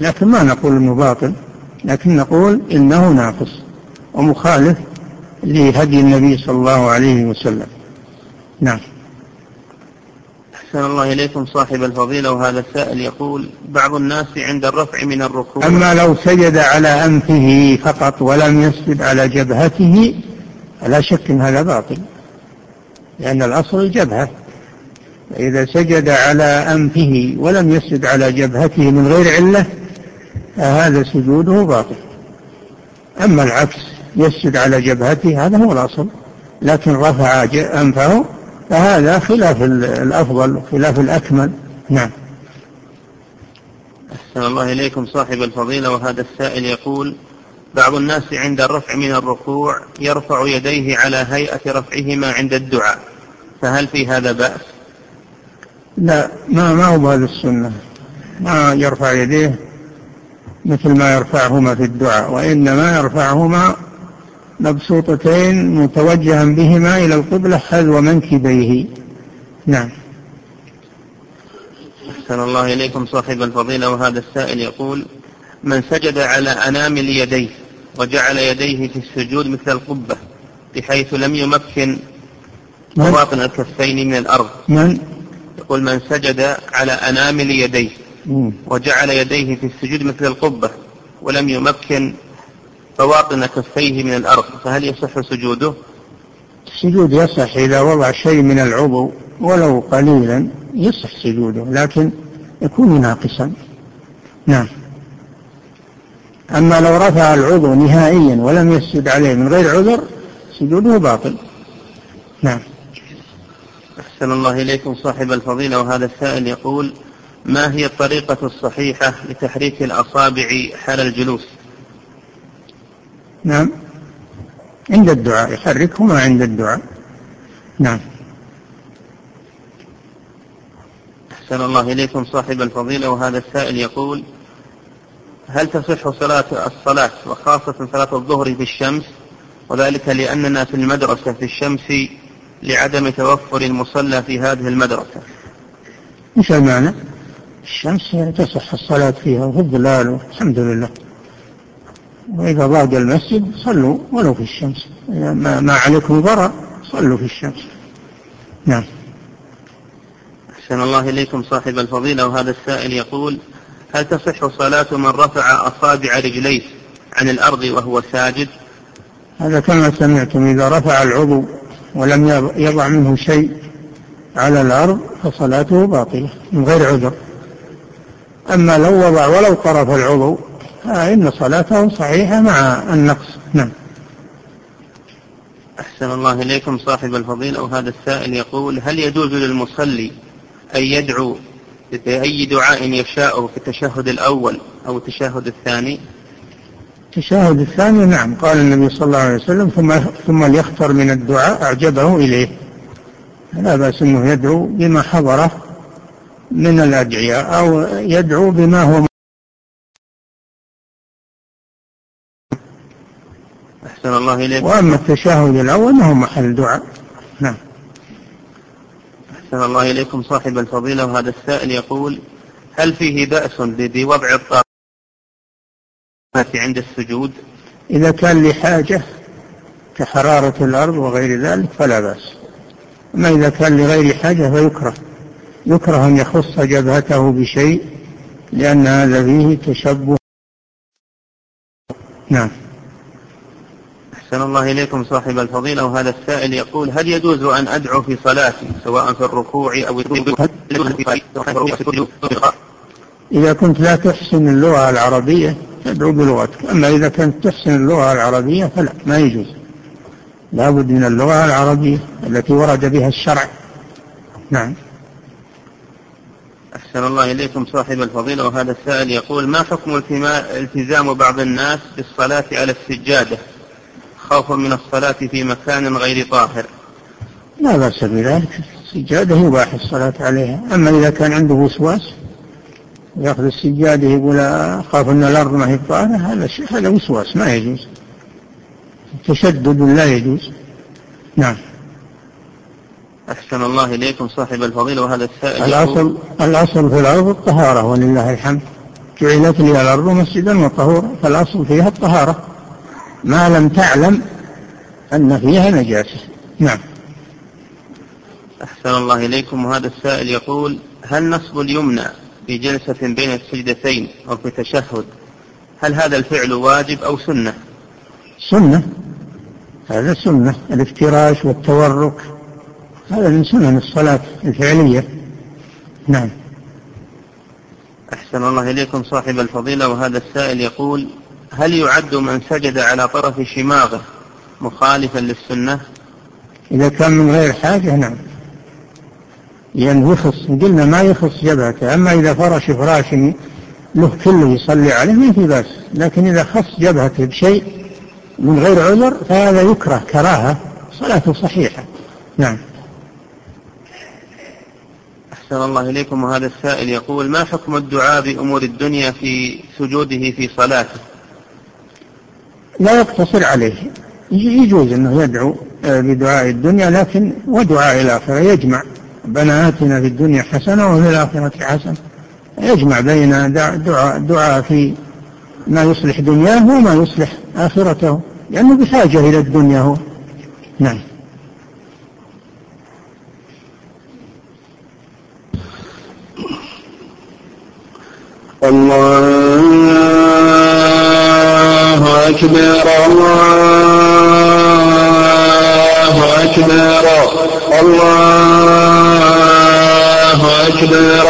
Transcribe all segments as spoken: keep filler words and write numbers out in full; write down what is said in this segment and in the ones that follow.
لكن ما نقول إنه باطل، لكن نقول إنه ناقص ومخالف لهدي النبي صلى الله عليه وسلم. نعم. أحسن الله إليكم صاحب الفضيلة، وهذا السائل يقول: بعض الناس عند الرفع من الركوع. أما لو سجد على أنفه فقط ولم يسجد على جبهته فلا شك أن هذا باطل، لأن الأصل الجبهة. إذا سجد على أنفه ولم يسجد على جبهته من غير علة فهذا سجوده باطل. أما العكس، يسجد على جبهته، هذا هو الأصل، لكن رفع أنفه فهذا خلاف الأفضل وخلاف الأكمل. نعم. أحسن الله إليكم صاحب الفضيلة، وهذا السائل يقول: بعض الناس عند الرفع من الركوع يرفع يديه على هيئة رفعهما عند الدعاء، فهل في هذا بأس؟ لا، ما ما هو هذا السنة، ما يرفع يديه مثل ما يرفعهما في الدعاء، وإنما يرفعهما مبسوطتين متوجها بهما إلى القبلة حذو منكبيه. نعم. أحسن الله إليكم صاحب الفضيلة، وهذا السائل يقول: من سجد على أنامل يديه وجعل يديه في السجود مثل القبة بحيث لم يمكن بواطن الكفين من الأرض. من؟ يقول: من سجد على أنامل يديه وجعل يديه في السجود مثل القبة ولم يمكن بواطن كفيه من الأرض، فهل يصح سجوده؟ السجود يصح إذا وضع شيء من العضو ولو قليلا، يصح سجوده، لكن يكون ناقصا. نعم. أما لو رفع العضو نهائيا ولم يسجد عليه من غير عذر سجوده باطل. نعم. أحسن الله إليكم صاحب الفضيلة، وهذا السائل يقول: ما هي الطريقة الصحيحة لتحريك الأصابع حال الجلوس؟ نعم، عند الدعاء، يحركهما عند الدعاء. نعم. أحسن الله إليكم صاحب الفضيلة، وهذا السائل يقول: هل تصح صلاة الصلاة وخاصة صلاة الظهر في الشمس، وذلك لأننا في المدرسة في الشمس لعدم توفر المصلى في هذه المدرسة؟ إيش المعنى؟ الشمس تصح الصلاة فيها وفي الظلال، الحمد لله. وإذا ضاق المسجد صلوا ولو في الشمس، ما, ما عليكم ضرر، صلوا في الشمس. نعم. أحسن الله إليكم صاحب الفضيلة، وهذا السائل يقول: هل تصح صلاة من رفع أصابع رجليه عن الأرض وهو ساجد؟ هذا كما سمعتم، إذا رفع العضو ولم يضع منه شيء على الأرض فصلاته باطلة من غير عذر. أما لو وضع ولو طرف العضو فإن صلاته صحيحة مع النقص. نعم. أحسن الله إليكم صاحب الفضيلة، وهذا السائل يقول: هل يجوز للمصلي أن يدعو بأي دعاء يشاء في التشهد الأول أو التشهد الثاني؟ التشهد الثاني نعم، قال النبي صلى الله عليه وسلم: ثم ثم ليختر من الدعاء أعجبه إليه. لا بأس أنه يدعو بما حضره من الأدعياء أو يدعو بما هو. أحسن الله إليكم. وأما التشهد الأول ما هو محل دعاء. نعم. أحسن الله إليكم صاحب الفضيلة، وهذا السائل يقول: هل فيه بأس بوضع الطاقة عند السجود؟ إذا كان لحاجة كحرارة الأرض وغير ذلك فلا بأس، أما إذا كان لغير حاجة فيكره يكره أن يخص جبهته بشيء، لأن هذا فيه تشبه. نعم. أحسن الله إليكم صاحب الفضيلة، وهذا السائل يقول: هل يجوز أن أدعو في صلاتي سواء في الركوع أو السجود؟ إذا كنت لا تحسن اللغة العربية تدعو بلغتك، أما إذا كنت تحسن اللغة العربية فلا، ما يجوز، لا بد من اللغة العربية التي ورد بها الشرع. نعم. أحسن الله إليكم صاحب الفضيلة، وهذا السائل يقول: ما حكم التزام بعض الناس بالصلاة على السجادة خوفا من الصلاة في مكان غير طاهر؟ لا بأس بذلك، السجادة يباح الصلاة عليها. أما إذا كان عنده وسواس يأخذ السجادة يقول أخاف أن الأرض ما هي طاهرة، هذا هذا وسواس ما يجوز، تشدد لا يجوز. نعم. أحسن الله إليكم صاحب الفضيلة، وهذا السائل الأصل, الأصل في الأرض الطهارة ولله الحمد، جعلت لي الأرض مسجدا وطهورا، فالأصل فيها الطهارة ما لم تعلم أن فيها نجاسة. نعم. أحسن الله إليكم. وهذا السائل يقول: هل نصب اليمنى في جلسة بين السجدتين أو في تشهد، هل هذا الفعل واجب أو سنة؟ سنة، هذا سنة. الافتراش والتورك هذا من سنن الصلاة الفعلية. نعم. أحسن الله إليكم صاحب الفضيلة. وهذا السائل يقول: هل يعد من سجد على طرف شماغه مخالفا للسنة؟ إذا كان من غير حاجة نعم، لأنه يخص، قلنا ما يخص جبهته. أما إذا فرش فراش له كله يصلي عليه ما في بأس، لكن إذا خص جبهته بشيء من غير عذر فهذا يكره كراهة، صلاته صحيحة. نعم. أحسن الله إليكم. وهذا السائل يقول: ما حكم الدعاء بأمور الدنيا في سجوده في صلاته؟ لا يقتصر عليه، يجوز أنه يدعو بدعاء الدنيا، لكن ودعاء الآخرة يجمع. ربنا آتنا في الدنيا حسنة وفي الآخرة حسنة، يجمع بين دعاء, دعاء في ما يصلح دنياه وما يصلح آخرته، لأنه بحاجة إلى الدنيا هو. نعم. الله أكبر الله أكبر الله أكبر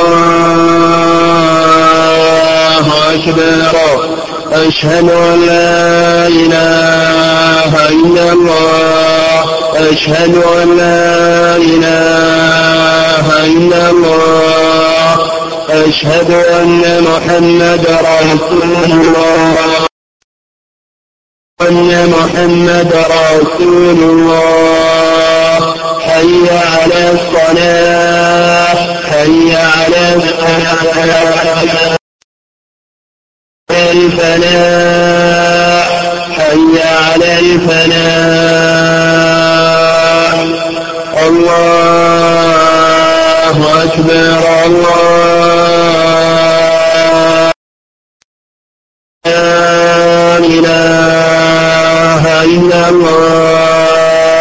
الله أكبر أشهد أن لا إله إلا الله أشهد أن لا إله إلا الله أشهد أن محمدا رسول الله أن محمدا رسول الله حي على الصلاة حي على الفلاح حي على الفلاح الله أكبر الله لا إله إلا الله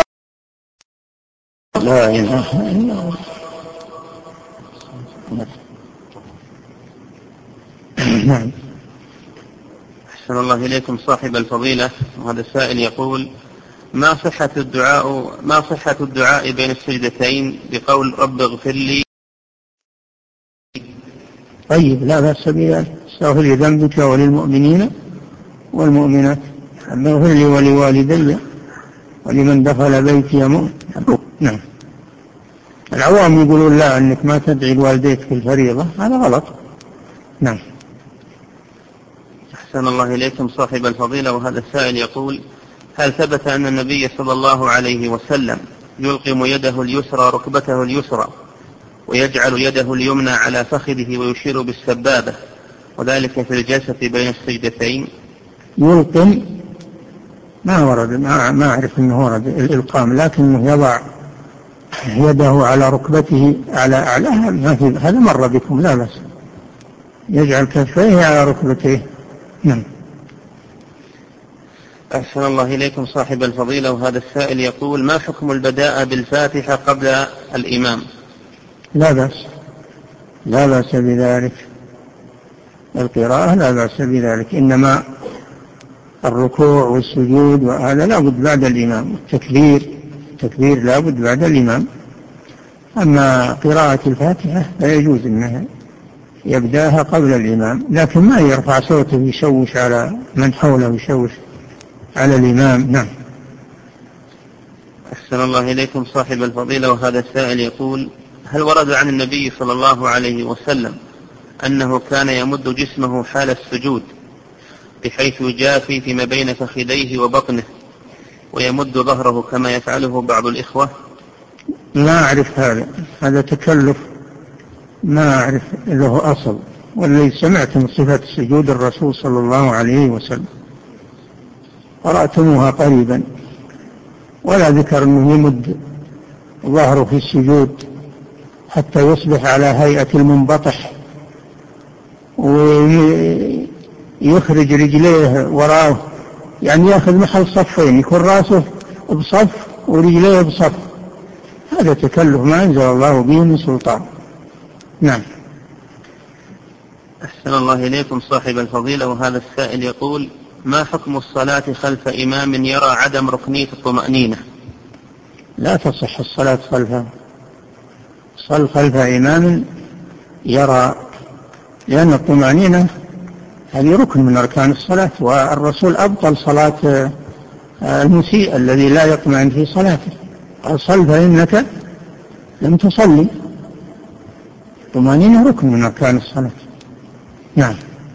لا إله إلا الله. نعم. أحسن الله إليكم صاحب الفضيلة. وهذا السائل يقول: ما صحة الدعاء ما صحة الدعاء بين السجدتين بقول رب اغفر لي؟ طيب، لا بأس بذلك. استغفر لذنبك وللمؤمنين والمؤمنات، اغفر لي ولوالدي ولمن دخل بيتي مؤمن. نعم. العوام يقولون لا، أنك ما تدعي لوالديك في الفريضة، هذا غلط. نعم. أحسن الله إليكم صاحب الفضيلة. وهذا السائل يقول: هل ثبت أن النبي صلى الله عليه وسلم يلقم يده اليسرى ركبته اليسرى ويجعل يده اليمنى على فخذه ويشير بالسبابة، وذلك في الجلسة بين السجدتين؟ يلقم ما ورد، ما أعرف أنه ورد الإلقام، لكنه يضع يده على ركبته على أعلاها، هذا مر بكم، لا بس يجعل كفيه على ركبته. نعم. أحسن الله إليكم صاحب الفضيلة. وهذا السائل يقول: ما حكم البداء بالفاتحة قبل الإمام؟ لا بأس، لا بأس بذلك، القراءة لا بأس بذلك، إنما الركوع والسجود وهذا لا بد بعد الإمام، التكبير التكبير لا بد بعد الإمام. أما قراءة الفاتحة لا يجوز أنها يبدأها قبل الإمام، لكن ما يرفع صوته يشوش على من حوله، يشوش على الإمام. نعم. أحسن الله إليكم صاحب الفضيلة. وهذا السائل يقول: هل ورد عن النبي صلى الله عليه وسلم أنه كان يمد جسمه حال السجود بحيث يجافي فيما بين فخذيه وبطنه ويمد ظهره كما يفعله بعض الإخوة؟ لا أعرف هذا، هذا تكلف ما أعرف له أصل، والذي سمعت من صفة سجود الرسول صلى الله عليه وسلم قرأتموها قريبا، ولا ذكر أنه يمد ظهره في السجود حتى يصبح على هيئة المنبطح ويخرج رجليه وراه، يعني يأخذ محل صفين، يكون رأسه بصف ورجليه بصف، هذا تكلف ما أنزل الله به من سلطان. نعم. أحسن الله إليكم صاحب الفضيلة، وهذا السائل يقول: ما حكم الصلاة خلف إمام يرى عدم ركنية الطمأنينة؟ لا تصح الصلاة خلفه، صل خلف إمام يرى، لأن الطمأنينة هذه ركن من أركان الصلاة، والرسول أبطل صلاة المسيء الذي لا يطمئن في صلاته، قال: صل فإنك لم تصلي. الطمأنينة ركن من أركان الصلاة. نعم.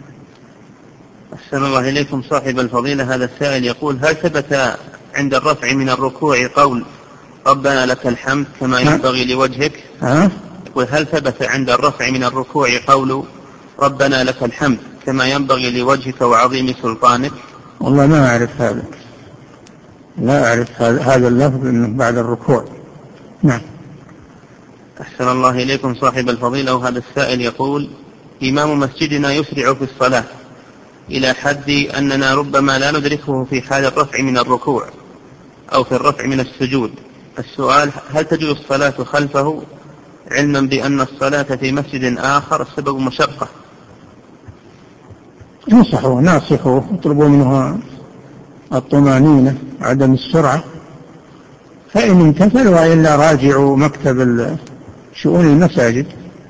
أحسن الله إليكم صاحب الفضيلة، هذا السائل يقول: هل ثبت عند الرفع من الركوع قول ربنا لك الحمد كما ينبغي لوجهك؟ ها؟ يقول: هل ثبت عند الرفع من الركوع قول ربنا لك الحمد كما ينبغي لوجهك وعظيم سلطانك؟ والله ما أعرف هذا، لا أعرف هذا اللفظ إنه بعد الركوع. نعم. أحسن الله إليكم صاحب الفضيلة، وهذا السائل يقول: إمام مسجدنا يسرع في الصلاة إلى حد أننا ربما لا ندركه في حال الرفع من الركوع أو في الرفع من السجود. السؤال: هل تجوز الصلاة خلفه علما بأن الصلاة في مسجد آخر السبب مشقة؟ نصحوا ناصحوا اطلبوا منه الطمأنينة عدم السرعة، فإن امتثل، وإلا راجعوا مكتب شؤون المساجد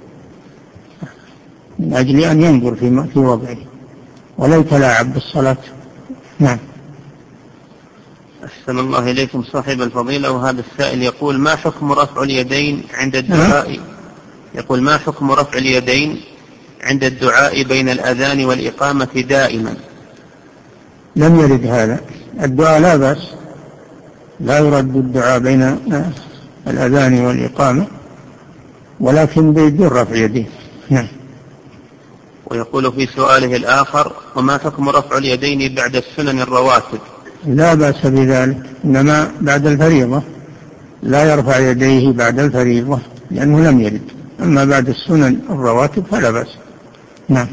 من أجل أن ينظر في في وضعه ولا يتلاعب بالصلاة. نعم. أحسن الله إليكم صاحب الفضيلة، وهذا السائل يقول: ما حكم رفع اليدين عند الدعاء؟ يقول: ما حكم رفع اليدين عند الدعاء بين الأذان والإقامة دائما؟ لم يرد هذا الدعاء، لا بأس، لا يرد الدعاء بين الأذان والإقامة، ولكن بدون رفع يديه. نعم. ويقول في سؤاله الآخر: وما حكم رفع اليدين بعد السنن الرواتب؟ لا بأس بذلك، إنما بعد الفريضة لا يرفع يديه بعد الفريضة لأنه لم يرد، أما بعد السنن الرواتب فلا بأس. نعم.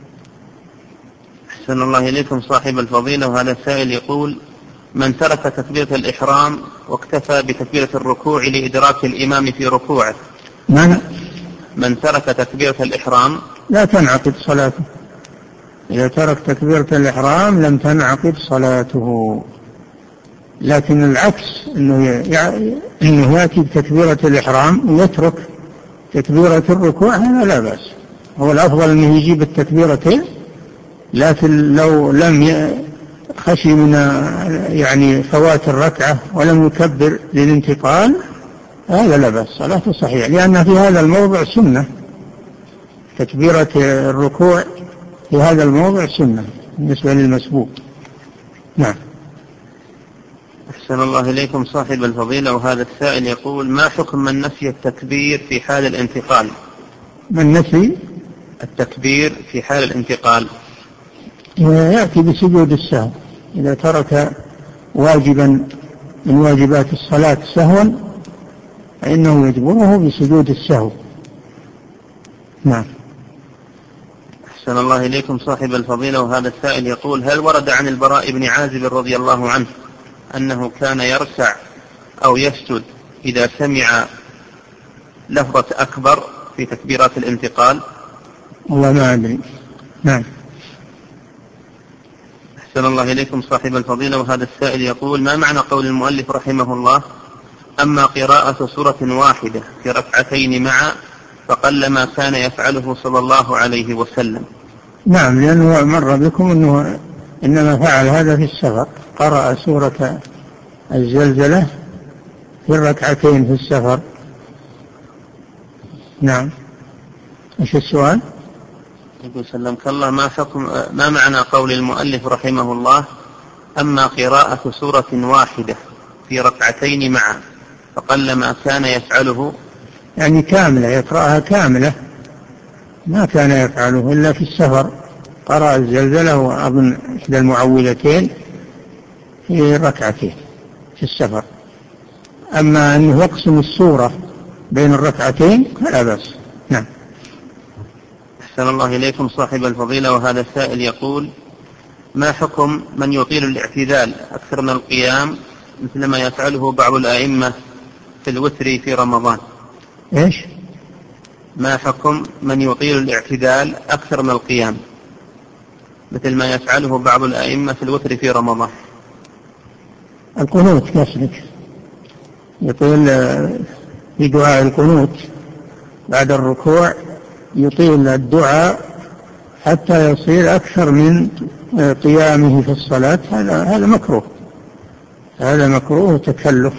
أحسن الله إليكم صاحب الفضيلة، وهذا السائل يقول: من ترك تكبيرة الإحرام واكتفى بتكبيرة الركوع لإدراك الإمام في ركوعه؟ من, من ترك تكبيرة الإحرام لا تنعقد صلاته، إذا ترك تكبيرة الإحرام لم تنعقد صلاته، لكن العكس إنه, إنه يأتي بتكبيرة الإحرام ويترك تكبيرة الركوع هذا لا بأس، هو الأفضل أنه يجيب التكبيرتين، لكن لو لم خشي من يعني فوات الركعة ولم يكبر للانتقال هذا لا بأس، صلاته صحيحة، لأن في هذا الموضع سنة، تكبيرة الركوع في هذا الموضع سنة بالنسبة للمسبوق. نعم. أحسن الله إليكم صاحب الفضيلة، وهذا السائل يقول: ما حكم من نسي التكبير في حال الانتقال؟ من نسي التكبير في حال الانتقال يأتي بسجود السهو، إذا ترك واجبا من واجبات الصلاة سهوا فإنه يجبره بسجود السهو. نعم. أحسن الله إليكم صاحب الفضيلة، وهذا السائل يقول: هل ورد عن البراء بن عازب رضي الله عنه أنه كان يركع أو يسجد إذا سمع لفظة أكبر في تكبيرات الانتقال؟ والله ما أدري. نعم. أحسن الله إليكم صاحب الفضيلة، وهذا السائل يقول: ما معنى قول المؤلف رحمه الله: أما قراءة سورة واحدة في ركعتين معا فقلما كان يفعله صلى الله عليه وسلم؟ نعم، لأنه مر بكم أنه إنما فعل هذا في السفر، قرأ سورة الزلزلة في الركعتين في السفر. نعم. ايش السؤال؟ يقول سلمك الله: ما حكم ما معنى قول المؤلف رحمه الله: أما قراءة سورة واحدة في ركعتين معا فقلما كان يفعله؟ يعني كاملة، يقرأها كاملة، ما كان يفعله إلا في السفر، قرأ الزلزلة وأظن إحدى المعوذتين في ركعتين في السفر، أما أنه يقسم السورة بين الركعتين فلا بأس. نعم. أحسن الله إليكم صاحب الفضيلة، وهذا السائل يقول: ما حكم من يطيل الاعتدال أكثر من القيام مثل ما يفعله بعض الأئمة في الوتر في رمضان؟ إيش؟ ما حكم من يطيل الاعتدال أكثر من القيام مثل ما يفعله بعض الأئمة في الوتر في رمضان؟ القنوت كسلك يطيل في دعاء القنوت بعد الركوع، يطيل الدعاء حتى يصير أكثر من قيامه في الصلاة. هذا هذا مكروه، هذا مكروه تكلف.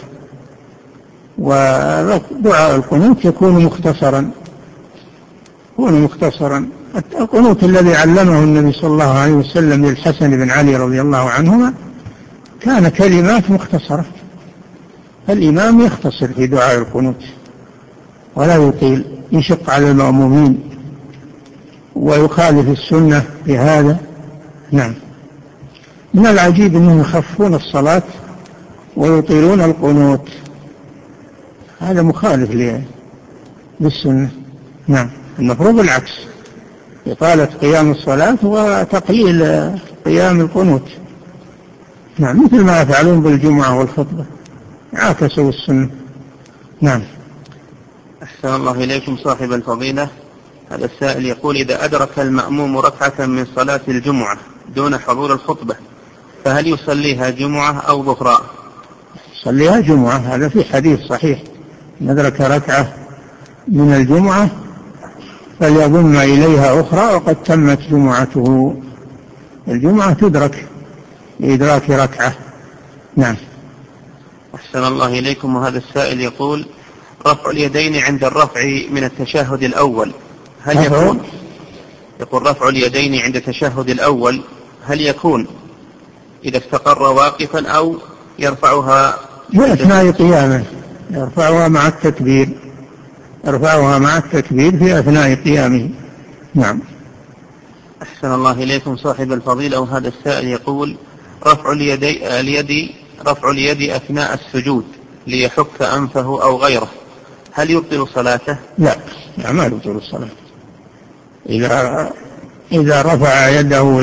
ودعاء القنوت يكون مختصرا، يكون مختصرا. القنوت الذي علمه النبي صلى الله عليه وسلم للحسن بن علي رضي الله عنهما كان كلمات مختصرة. الإمام يختصر في دعاء القنوت ولا يطيل، يشق على المأمومين ويخالف السنة في هذا. نعم. من العجيب أنهم يخفون الصلاة ويطيلون القنوت، هذا مخالف للسنة. نعم، المفروض العكس، إطالة قيام الصلاة وتقليل قيام القنوت. نعم، مثل ما يفعلون بالجمعة والخطبة، عاكسوا السنة. نعم. أحسن الله إليكم صاحب الفضيلة، هذا السائل يقول: إذا أدرك المأموم ركعة من صلاة الجمعة دون حضور الخطبة فهل يصليها جمعة أو ظهرا؟ صليها جمعة، هذا في حديث صحيح: إن أدرك ركعة من الجمعة فليضم إليها أخرى وقد تمت جمعته. الجمعة تدرك لإدراك ركعة. نعم. أحسن الله إليكم، وهذا السائل يقول: رفع اليدين عند الرفع من التشهد الأول هل يكون يقول رفع اليدين عند التشهد الأول هل يكون إذا استقر واقفا أو يرفعها في أثناء قيامه؟ يرفعها مع التكبير، يرفعها مع التكبير في أثناء قيامه. نعم. أحسن الله إليكم صاحب الفضيلة، وهذا السائل يقول: رفع اليد اليد رفع اليد أثناء السجود ليحك أنفه أو غيره هل يبطل صلاته؟ لا، ما يبطل الصلاة. إذا إذا رفع يده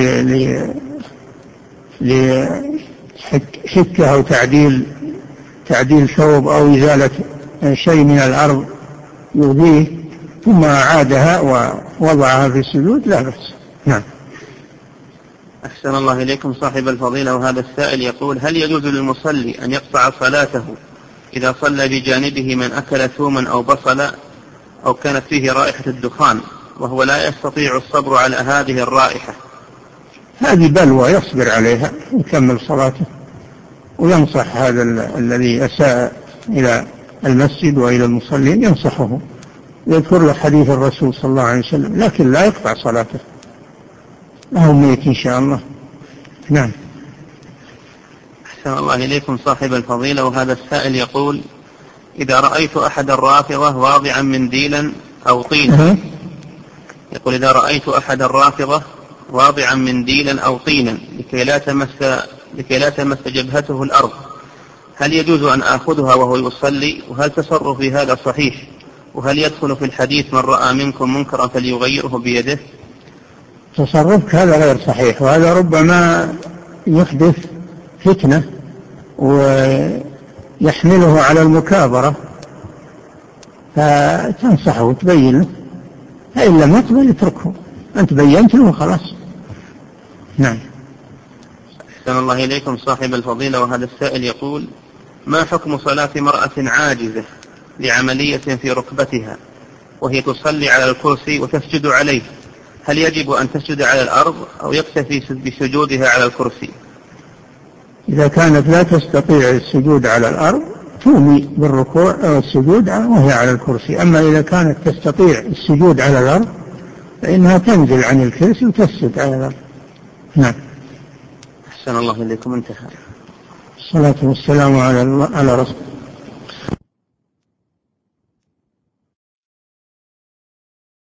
لحكه أو تعديل تعديل ثوب أو إزالة شيء من الأرض يؤذيه ثم أعادها ووضعها في السجود لا بأس. نعم. أحسن الله إليكم صاحب الفضيلة، وهذا السائل يقول: هل يجوز للمصلي أن يقطع صلاته إذا صلى بجانبه من أكل ثوما أو بصلا أو كانت فيه رائحة الدخان وهو لا يستطيع الصبر على هذه الرائحة؟ هذه بلوى يصبر عليها ويكمل صلاته، وينصح هذا الذي أساء إلى المسجد وإلى المصلين، ينصحه يذكر له حديث الرسول صلى الله عليه وسلم، لكن لا يقطع صلاته، له ميت إن شاء الله. نعم. أحسن الله إليكم صاحب الفضيلة، وهذا السائل يقول: إذا رأيت أحد الرافضة واضعا منديلا أو طينا يقول إذا رأيت أحد الرافضة واضعا منديلا أو طينا لكي لا تمس لكي لا تمس جبهته الأرض هل يجوز أن آخذها وهو يصلي؟ وهل تصرفي هذا صحيح؟ وهل يدخل في الحديث من رأى منكم منكرا فليغيره بيده؟ تصرفك هذا غير صحيح، وهذا ربما يحدث فتنة ويحمله على المكابرة، فتنصحه وتبين له، فإن لم يقبل اتركه، أنت بينت له خلاص. نعم. أحسن الله إليكم صاحب الفضيلة، وهذا السائل يقول: ما حكم صلاة امرأة عاجزة لعملية في ركبتها وهي تصلي على الكرسي وتسجد عليه، هل يجب أن تسجد على الأرض أو يكتفي بسجودها على الكرسي؟ إذا كانت لا تستطيع السجود على الأرض تومي بالركوع أو السجود وهي على الكرسي، أما إذا كانت تستطيع السجود على الأرض فإنها تنزل عن الكرسي وتسجد على الأرض. نعم. أحسن الله إليكم، انتهى. الصلاة والسلام على الله على رسول